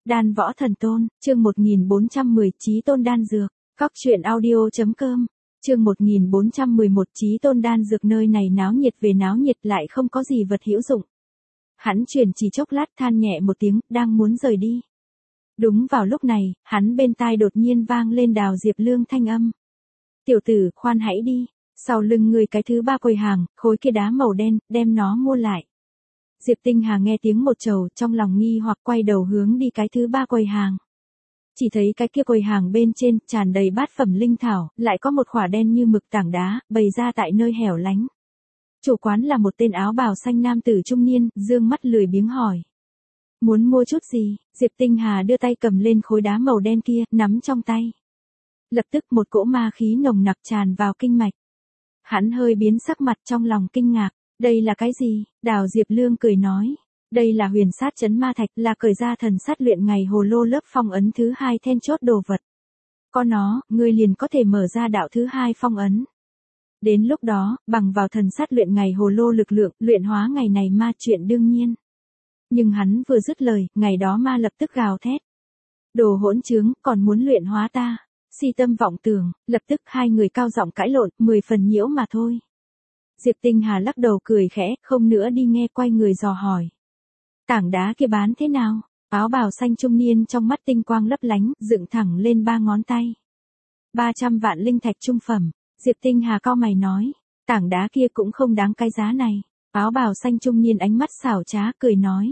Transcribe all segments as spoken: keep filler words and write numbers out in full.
Đan võ thần tôn, chương một nghìn bốn trăm mười, chí tôn đan dược. Cóc truyện audio chấm com, chương một nghìn bốn trăm mười một, chí tôn đan dược. Nơi này náo nhiệt về náo nhiệt lại không có gì vật hữu dụng. Hắn chuyển chỉ chốc lát than nhẹ một tiếng, đang muốn rời đi. Đúng vào lúc này, hắn bên tai đột nhiên vang lên Đào Diệp Lương thanh âm. Tiểu tử, khoan hãy đi, sau lưng người cái thứ ba quầy hàng, khối kia đá màu đen, đem nó mua lại. Diệp Tinh Hà nghe tiếng một trầu, trong lòng nghi hoặc quay đầu hướng đi cái thứ ba quầy hàng. Chỉ thấy cái kia quầy hàng bên trên, tràn đầy bát phẩm linh thảo, lại có một khỏa đen như mực tảng đá, bày ra tại nơi hẻo lánh. Chủ quán là một tên áo bào xanh nam tử trung niên, dương mắt lười biếng hỏi. Muốn mua chút gì? Diệp Tinh Hà đưa tay cầm lên khối đá màu đen kia, nắm trong tay. Lập tức một cỗ ma khí nồng nặc tràn vào kinh mạch. Hắn hơi biến sắc mặt trong lòng kinh ngạc. Đây là cái gì? Đào Diệp Lương cười nói. Đây là huyền sát chấn ma thạch, là cởi ra thần sát luyện ngày hồ lô lớp phong ấn thứ hai then chốt đồ vật. Có nó, ngươi liền có thể mở ra đạo thứ hai phong ấn. Đến lúc đó, bằng vào thần sát luyện ngày hồ lô lực lượng, luyện hóa ngày này ma chuyện đương nhiên. Nhưng hắn vừa dứt lời, ngày đó ma lập tức gào thét. Đồ hỗn trướng, còn muốn luyện hóa ta. Si tâm vọng tưởng, lập tức hai người cao giọng cãi lộn, mười phần nhiễu mà thôi. Diệp Tinh Hà lắc đầu cười khẽ, không nữa đi nghe, quay người dò hỏi. Tảng đá kia bán thế nào? Áo bào xanh trung niên trong mắt tinh quang lấp lánh, dựng thẳng lên ba ngón tay. ba trăm vạn linh thạch trung phẩm. Diệp Tinh Hà cau mày nói. Tảng đá kia cũng không đáng cái giá này. Áo bào xanh trung niên ánh mắt xảo trá, cười nói.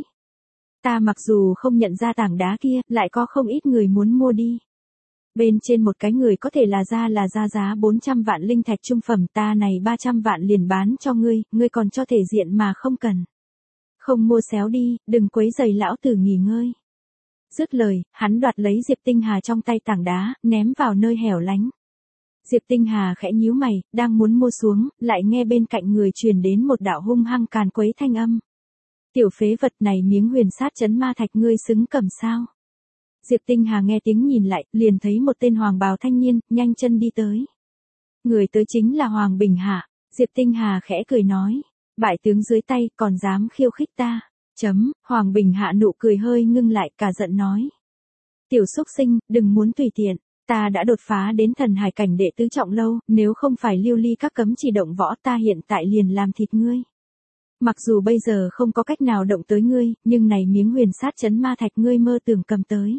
Ta mặc dù không nhận ra tảng đá kia, lại có không ít người muốn mua đi. Bên trên một cái người có thể là ra là ra giá bốn trăm vạn linh thạch trung phẩm, ta này ba trăm vạn liền bán cho ngươi, ngươi còn cho thể diện mà không cần. Không mua xéo đi, đừng quấy rầy lão tử nghỉ ngơi. Dứt lời, hắn đoạt lấy Diệp Tinh Hà trong tay tảng đá, ném vào nơi hẻo lánh. Diệp Tinh Hà khẽ nhíu mày, đang muốn mua xuống, lại nghe bên cạnh người truyền đến một đạo hung hăng càn quấy thanh âm. Tiểu phế vật này miếng huyền sát chấn ma thạch ngươi xứng cầm sao? Diệp Tinh Hà nghe tiếng nhìn lại, liền thấy một tên hoàng bào thanh niên, nhanh chân đi tới. Người tới chính là Hoàng Bình Hạ. Diệp Tinh Hà khẽ cười nói. Bại tướng dưới tay, còn dám khiêu khích ta. Chấm, Hoàng Bình Hạ nụ cười hơi ngưng lại, cả giận nói. Tiểu xúc sinh, đừng muốn tùy tiện. Ta đã đột phá đến thần hải cảnh đệ tứ trọng lâu, nếu không phải lưu ly các cấm chỉ động võ ta hiện tại liền làm thịt ngươi. Mặc dù bây giờ không có cách nào động tới ngươi, nhưng này miếng huyền sát chấn ma thạch ngươi mơ tưởng cầm tới.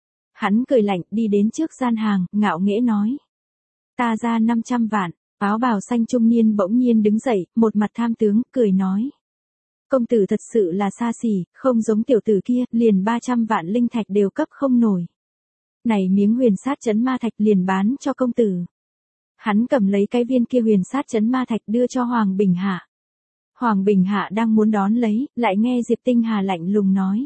Hắn cười lạnh đi đến trước gian hàng, ngạo nghễ nói. Ta ra năm trăm vạn, áo bào xanh trung niên bỗng nhiên đứng dậy, một mặt tham tướng, cười nói. Công tử thật sự là xa xỉ, không giống tiểu tử kia, liền ba trăm vạn linh thạch đều cấp không nổi. Này miếng huyền sát chấn ma thạch liền bán cho công tử. Hắn cầm lấy cái viên kia huyền sát chấn ma thạch đưa cho Hoàng Bình Hạ. Hoàng Bình Hạ đang muốn đón lấy, lại nghe Diệp Tinh Hà lạnh lùng nói.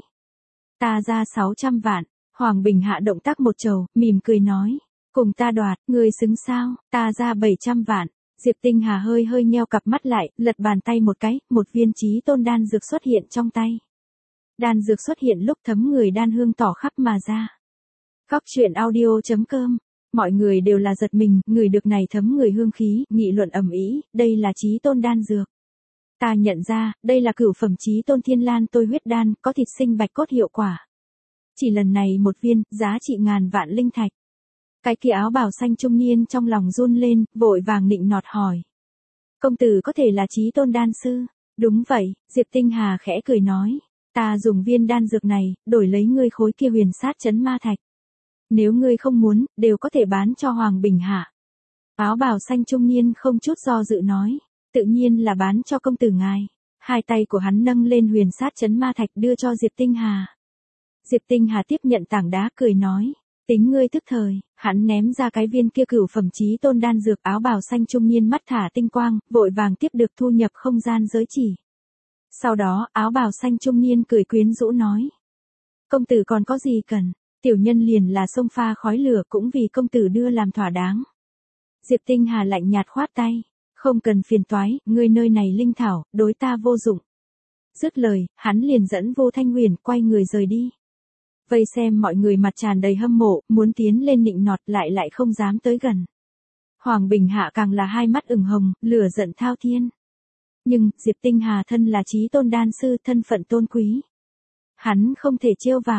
Ta ra sáu trăm vạn. Hoàng Bình Hạ động tác một trầu, mỉm cười nói. Cùng ta đoạt, ngươi xứng sao, ta ra bảy trăm vạn. Diệp Tinh Hà hơi hơi nheo cặp mắt lại, lật bàn tay một cái, một viên chí tôn đan dược xuất hiện trong tay. Đan dược xuất hiện lúc thấm người đan hương tỏ khắp mà ra. Cóc truyện audio chấm com. Mọi người đều là giật mình, người được này thấm người hương khí, nghị luận ầm ĩ, đây là chí tôn đan dược. Ta nhận ra, đây là cửu phẩm chí tôn thiên lan tôi huyết đan, có thịt sinh bạch cốt hiệu quả. Chỉ lần này một viên, giá trị ngàn vạn linh thạch. Cái kia áo bào xanh trung niên trong lòng run lên, vội vàng nịnh nọt hỏi. Công tử có thể là chí tôn đan sư? Đúng vậy, Diệp Tinh Hà khẽ cười nói. Ta dùng viên đan dược này, đổi lấy ngươi khối kia huyền sát chấn ma thạch. Nếu ngươi không muốn, đều có thể bán cho Hoàng Bình Hạ. Áo bào xanh trung niên không chút do dự nói. Tự nhiên là bán cho công tử ngài. Hai tay của hắn nâng lên huyền sát chấn ma thạch đưa cho Diệp Tinh Hà. Diệp Tinh Hà tiếp nhận tảng đá cười nói. Tính ngươi thức thời, hắn ném ra cái viên kia cửu phẩm chí tôn đan dược. Áo bào xanh trung niên mắt thả tinh quang, vội vàng tiếp được thu nhập không gian giới chỉ. Sau đó, áo bào xanh trung niên cười quyến rũ nói. Công tử còn có gì cần, tiểu nhân liền là sông pha khói lửa cũng vì công tử đưa làm thỏa đáng. Diệp Tinh Hà lạnh nhạt khoát tay. Không cần phiền toái, ngươi nơi này linh thảo, đối ta vô dụng. Dứt lời, hắn liền dẫn Vô Thanh Huyền quay người rời đi. Vây xem mọi người mặt tràn đầy hâm mộ, muốn tiến lên nịnh nọt lại lại không dám tới gần. Hoàng Bình Hạ càng là hai mắt ửng hồng, lửa giận thao thiên. Nhưng, Diệp Tinh Hà thân là chí tôn đan sư, thân phận tôn quý. Hắn không thể trêu vào.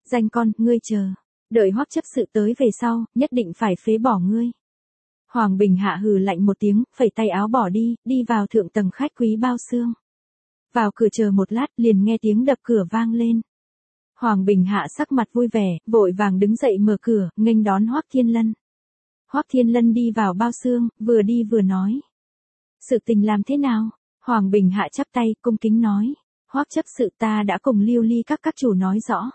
Danh con, ngươi chờ. Đợi Hoắc chấp sự tới về sau, nhất định phải phế bỏ ngươi. Hoàng Bình Hạ hừ lạnh một tiếng, phẩy tay áo bỏ đi, đi vào thượng tầng khách quý bao xương. Vào cửa chờ một lát, liền nghe tiếng đập cửa vang lên. Hoàng Bình Hạ sắc mặt vui vẻ, vội vàng đứng dậy mở cửa, nghênh đón Hoắc Thiên Lân. Hoắc Thiên Lân đi vào bao xương, vừa đi vừa nói. Sự tình làm thế nào? Hoàng Bình Hạ chắp tay, cung kính nói. Hoắc chấp sự, ta đã cùng Lưu Ly các các chủ nói rõ.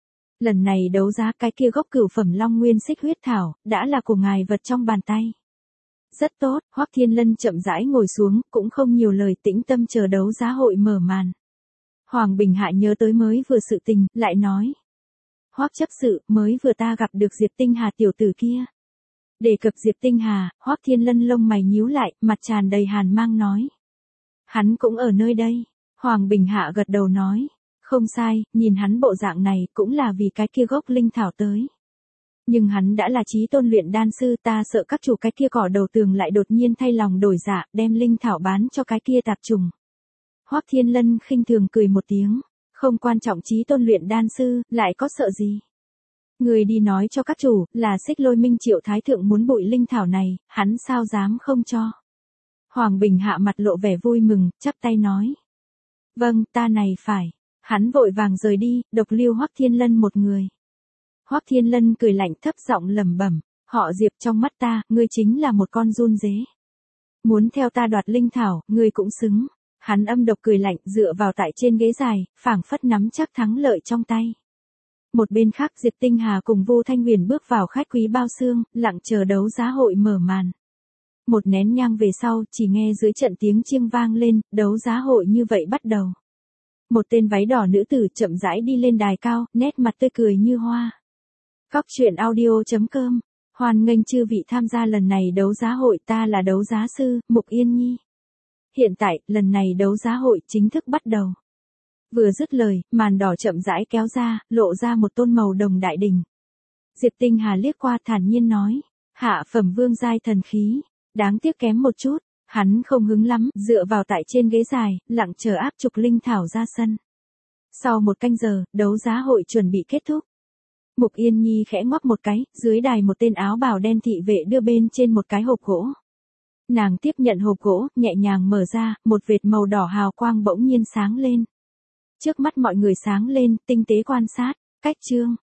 Lần này đấu giá cái kia gốc cửu phẩm Long Nguyên Xích Huyết Thảo, đã là của ngài vật trong bàn tay. Rất tốt, Hoắc Thiên Lân chậm rãi ngồi xuống, cũng không nhiều lời, tĩnh tâm chờ đấu giá hội mở màn. Hoàng Bình Hạ nhớ tới mới vừa sự tình, lại nói. Hoắc chấp sự, mới vừa ta gặp được Diệp Tinh Hà tiểu tử kia. Đề cập Diệp Tinh Hà, Hoắc Thiên Lân lông mày nhíu lại, mặt tràn đầy hàn mang nói. Hắn cũng ở nơi đây. Hoàng Bình Hạ gật đầu nói. Không sai, nhìn hắn bộ dạng này cũng là vì cái kia gốc linh thảo tới. Nhưng hắn đã là chí tôn luyện đan sư, ta sợ các chủ cái kia cỏ đầu tường lại đột nhiên thay lòng đổi dạ, đem linh thảo bán cho cái kia tạp trùng. Hoắc Thiên Lân khinh thường cười một tiếng, không quan trọng chí tôn luyện đan sư, lại có sợ gì. Người đi nói cho các chủ, là Xích Lôi Minh Triệu Thái Thượng muốn bụi linh thảo này, hắn sao dám không cho. Hoàng Bình Hạ mặt lộ vẻ vui mừng, chắp tay nói. Vâng, ta này phải. Hắn vội vàng rời đi, độc lưu Hoắc Thiên Lân một người. Hoắc Thiên Lân cười lạnh thấp giọng lẩm bẩm, họ Diệp trong mắt ta, ngươi chính là một con run dế. Muốn theo ta đoạt linh thảo, ngươi cũng xứng. Hắn âm độc cười lạnh, dựa vào tại trên ghế dài, phảng phất nắm chắc thắng lợi trong tay. Một bên khác Diệp Tinh Hà cùng Vu Thanh Huyền bước vào khách quý bao xương, lặng chờ đấu giá hội mở màn. Một nén nhang về sau, chỉ nghe dưới trận tiếng chiêng vang lên, đấu giá hội như vậy bắt đầu. Một tên váy đỏ nữ tử chậm rãi đi lên đài cao, nét mặt tươi cười như hoa. Góc truyện audio chấm com, hoan nghênh chư vị tham gia lần này đấu giá hội, ta là đấu giá sư, Mục Yên Nhi. Hiện tại, lần này đấu giá hội chính thức bắt đầu. Vừa dứt lời, màn đỏ chậm rãi kéo ra, lộ ra một tôn màu đồng đại đỉnh. Diệp Tinh Hà liếc qua thản nhiên nói, hạ phẩm vương giai thần khí, đáng tiếc kém một chút. Hắn không hứng lắm, dựa vào tại trên ghế dài, lặng chờ áp trục linh thảo ra sân. Sau một canh giờ, đấu giá hội chuẩn bị kết thúc. Mục Yên Nhi khẽ ngoắc một cái, dưới đài một tên áo bào đen thị vệ đưa bên trên một cái hộp gỗ. Nàng tiếp nhận hộp gỗ, nhẹ nhàng mở ra, một vệt màu đỏ hào quang bỗng nhiên sáng lên. Trước mắt mọi người sáng lên, tinh tế quan sát, cách chương.